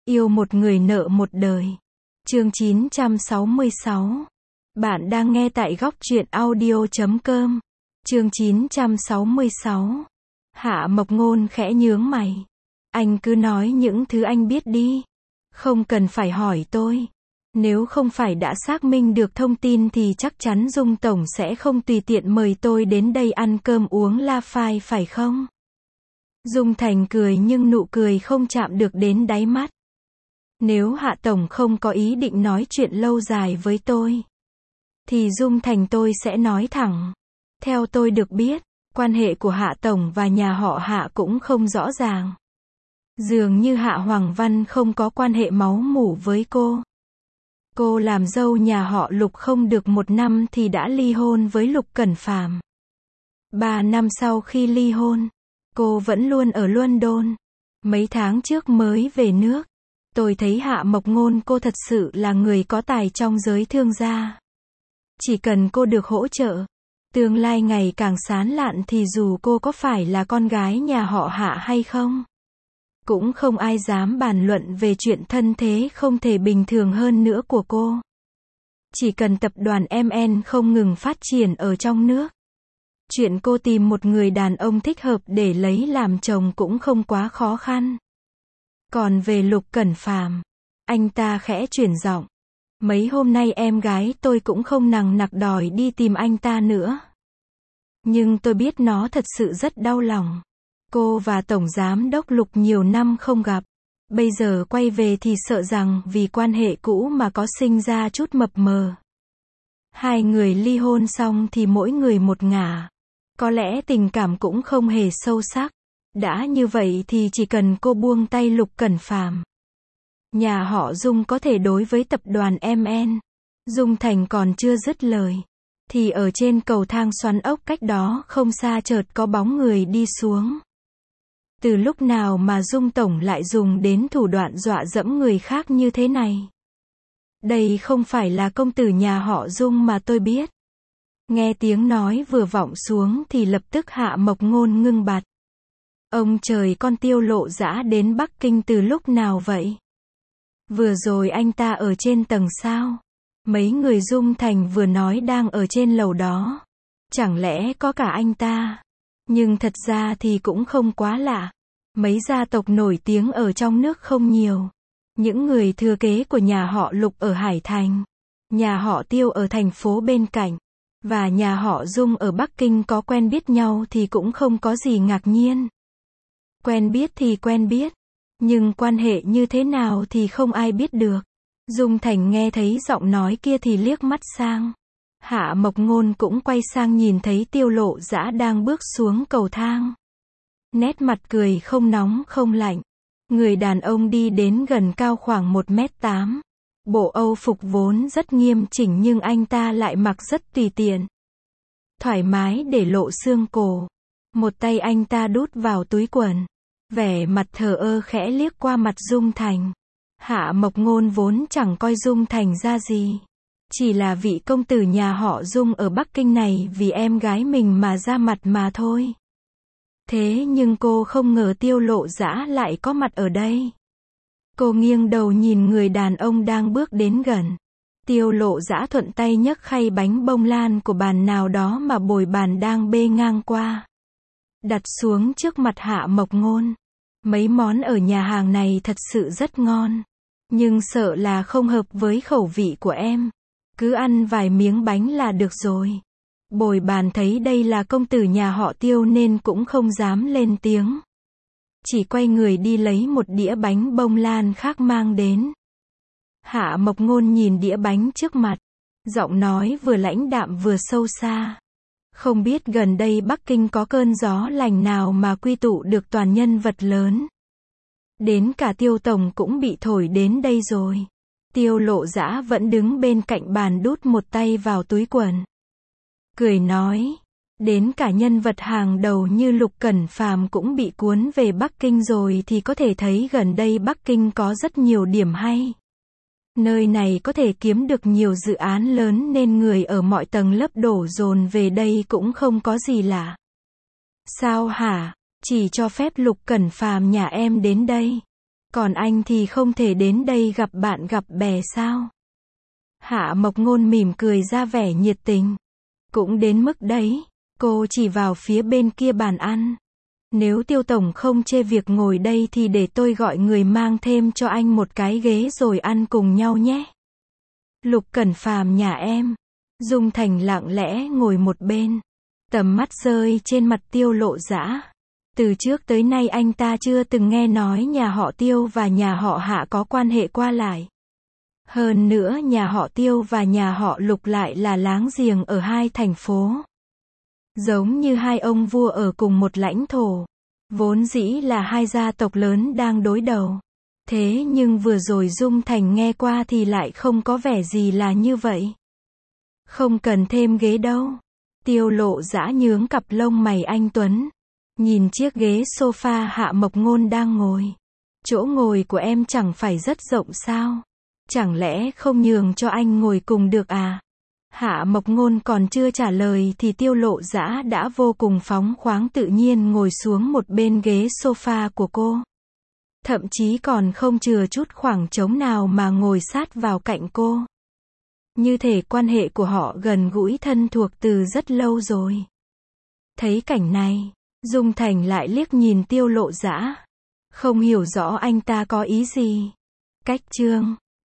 Yêu một người nợ một đời. Chương 966. Bạn đang nghe tại góc truyện audio.com. Chương 966. Hạ Mộc Ngôn khẽ nhướng mày. Anh cứ nói những thứ anh biết đi. Không cần phải hỏi tôi. Nếu không phải đã xác minh được thông tin thì chắc chắn Dung Tổng sẽ không tùy tiện mời tôi đến đây ăn cơm uống la phai phải không? Dung Thành cười nhưng nụ cười không chạm được đến đáy mắt. Nếu Hạ Tổng không có ý định nói chuyện lâu dài với tôi, thì Dung Thành tôi sẽ nói thẳng. Theo tôi được biết, quan hệ của Hạ Tổng và nhà họ Hạ cũng không rõ ràng. Dường như Hạ Hoàng Văn không có quan hệ máu mủ với cô. Cô làm dâu nhà họ Lục không được 1 năm thì đã ly hôn với Lục Cẩn Phàm. 3 năm sau khi ly hôn, cô vẫn luôn ở London. Mấy tháng trước mới về nước. Tôi thấy Hạ Mộc Ngôn cô thật sự là người có tài trong giới thương gia. Chỉ cần cô được hỗ trợ, tương lai ngày càng sáng lạn thì dù cô có phải là con gái nhà họ Hạ hay không, cũng không ai dám bàn luận về chuyện thân thế không thể bình thường hơn nữa của cô. Chỉ cần tập đoàn MN không ngừng phát triển ở trong nước, chuyện cô tìm một người đàn ông thích hợp để lấy làm chồng cũng không quá khó khăn. Còn về Lục Cẩn Phàm, anh ta khẽ chuyển giọng. Mấy hôm nay em gái tôi cũng không nằng nặc đòi đi tìm anh ta nữa. Nhưng tôi biết nó thật sự rất đau lòng. Cô và Tổng Giám đốc Lục nhiều năm không gặp. Bây giờ quay về thì sợ rằng vì quan hệ cũ mà có sinh ra chút mập mờ. Hai người ly hôn xong thì mỗi người một ngả. Có lẽ tình cảm cũng không hề sâu sắc. Đã như vậy thì chỉ cần cô buông tay Lục Cẩn Phàm, nhà họ Dung có thể đối với tập đoàn MN. Dung Thành còn chưa dứt lời, thì ở trên cầu thang xoắn ốc cách đó không xa chợt có bóng người đi xuống. Từ lúc nào mà Dung Tổng lại dùng đến thủ đoạn dọa dẫm người khác như thế này? Đây không phải là công tử nhà họ Dung mà tôi biết. Nghe tiếng nói vừa vọng xuống thì lập tức Hạ Mộc Ngôn ngưng bặt. Ông trời, con Tiêu Lộ Dã đến Bắc Kinh từ lúc nào vậy? Vừa rồi anh ta ở trên tầng sao? Mấy người Dung Thành vừa nói đang ở trên lầu đó. Chẳng lẽ có cả anh ta? Nhưng thật ra thì cũng không quá lạ. Mấy gia tộc nổi tiếng ở trong nước không nhiều. Những người thừa kế của nhà họ Lục ở Hải Thành, nhà họ Tiêu ở thành phố bên cạnh, và nhà họ Dung ở Bắc Kinh có quen biết nhau thì cũng không có gì ngạc nhiên. Quen biết thì quen biết, nhưng quan hệ như thế nào thì không ai biết được. Dung Thành nghe thấy giọng nói kia thì liếc mắt sang. Hạ Mộc Ngôn cũng quay sang nhìn thấy Tiêu Lộ Dã đang bước xuống cầu thang. Nét mặt cười không nóng không lạnh. Người đàn ông đi đến gần cao khoảng 1m8. Bộ Âu phục vốn rất nghiêm chỉnh nhưng anh ta lại mặc rất tùy tiện. Thoải mái để lộ xương cổ. Một tay anh ta đút vào túi quần. Vẻ mặt thờ ơ khẽ liếc qua mặt Dung Thành. Hạ Mộc Ngôn vốn chẳng coi Dung Thành ra gì. Chỉ là vị công tử nhà họ Dung ở Bắc Kinh này vì em gái mình mà ra mặt mà thôi. Thế nhưng cô không ngờ Tiêu Lộ Dã lại có mặt ở đây. Cô nghiêng đầu nhìn người đàn ông đang bước đến gần. Tiêu Lộ Dã thuận tay nhấc khay bánh bông lan của bàn nào đó mà bồi bàn đang bê ngang qua, đặt xuống trước mặt Hạ Mộc Ngôn. Mấy món ở nhà hàng này thật sự rất ngon, nhưng sợ là không hợp với khẩu vị của em. Cứ ăn vài miếng bánh là được rồi. Bồi bàn thấy đây là công tử nhà họ Tiêu nên cũng không dám lên tiếng. Chỉ quay người đi lấy một đĩa bánh bông lan khác mang đến. Hạ Mộc Ngôn nhìn đĩa bánh trước mặt. Giọng nói vừa lãnh đạm vừa sâu xa. Không biết gần đây Bắc Kinh có cơn gió lành nào mà quy tụ được toàn nhân vật lớn. Đến cả Tiêu Tổng cũng bị thổi đến đây rồi. Tiêu Lộ Dã vẫn đứng bên cạnh bàn đút một tay vào túi quần. Cười nói. Đến cả nhân vật hàng đầu như Lục Cẩn Phàm cũng bị cuốn về Bắc Kinh rồi thì có thể thấy gần đây Bắc Kinh có rất nhiều điểm hay. Nơi này có thể kiếm được nhiều dự án lớn nên người ở mọi tầng lớp đổ dồn về đây cũng không có gì lạ. Sao hả? Chỉ cho phép Lục Cẩn Phàm nhà em đến đây. Còn anh thì không thể đến đây gặp bạn gặp bè sao? Hạ Mộc Ngôn mỉm cười ra vẻ nhiệt tình. Cũng đến mức đấy. Cô chỉ vào phía bên kia bàn ăn. Nếu Tiêu tổng không chê việc ngồi đây thì để tôi gọi người mang thêm cho anh một cái ghế rồi ăn cùng nhau nhé. Lục Cẩn Phàm nhà em. Dung Thành lặng lẽ ngồi một bên. Tầm mắt rơi trên mặt Tiêu Lộ Dã. Từ trước tới nay anh ta chưa từng nghe nói nhà họ Tiêu và nhà họ Hạ có quan hệ qua lại. Hơn nữa nhà họ Tiêu và nhà họ Lục lại là láng giềng ở hai thành phố. Giống như hai ông vua ở cùng một lãnh thổ. Vốn dĩ là hai gia tộc lớn đang đối đầu. Thế nhưng vừa rồi Dung Thành nghe qua thì lại không có vẻ gì là như vậy. Không cần thêm ghế đâu. Tiêu Lộ Dã nhướng cặp lông mày anh tuấn. Nhìn chiếc ghế sofa Hạ Mộc Ngôn đang ngồi. Chỗ ngồi của em chẳng phải rất rộng sao? Chẳng lẽ không nhường cho anh ngồi cùng được à? Hạ Mộc Ngôn còn chưa trả lời thì Tiêu Lộ Dã đã vô cùng phóng khoáng tự nhiên ngồi xuống một bên ghế sofa của cô. Thậm chí còn không chừa chút khoảng trống nào mà ngồi sát vào cạnh cô. Như thể quan hệ của họ gần gũi thân thuộc từ rất lâu rồi. Thấy cảnh này, Dung Thành lại liếc nhìn Tiêu Lộ Dã. Không hiểu rõ anh ta có ý gì. Cách chương